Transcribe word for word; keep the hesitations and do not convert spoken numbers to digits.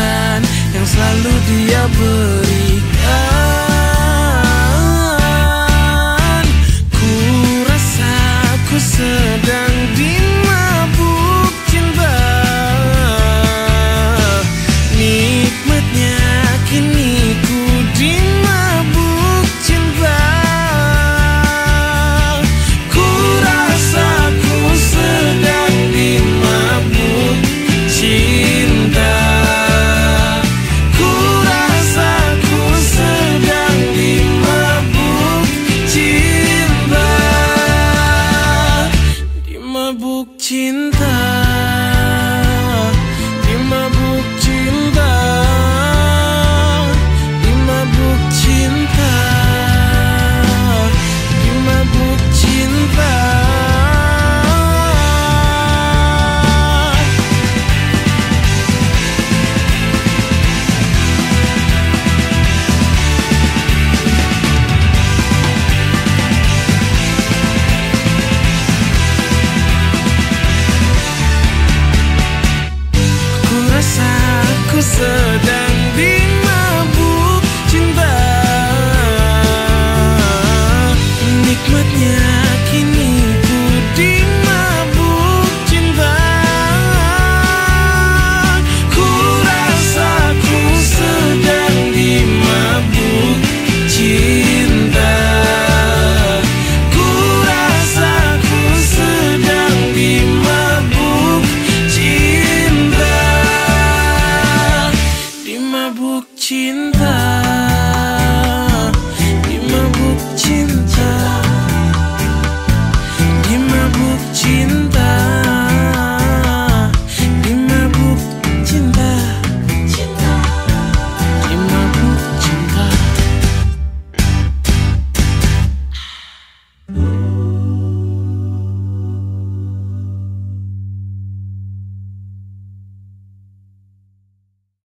perasaan yang selalu dia berikan. Ku rasa ku sedang dimabuk cinta. Nikmatnya kini ku dimabuk cinta. Ku rasa ku sedang dimabuk cinta. Ku rasa ku sedang dimabuk cinta. Dimabuk cinta. Dimabuk cinta. Dimabuk cinta. Dimabuk cinta. Ku rasa ku sedang dimabuk cinta. Nikmatnya kini ku dimabuk cinta. Ku rasa ku sedang dimabuk cinta. Ku rasa ku sedang dimabuk cinta. Dimabuk cinta.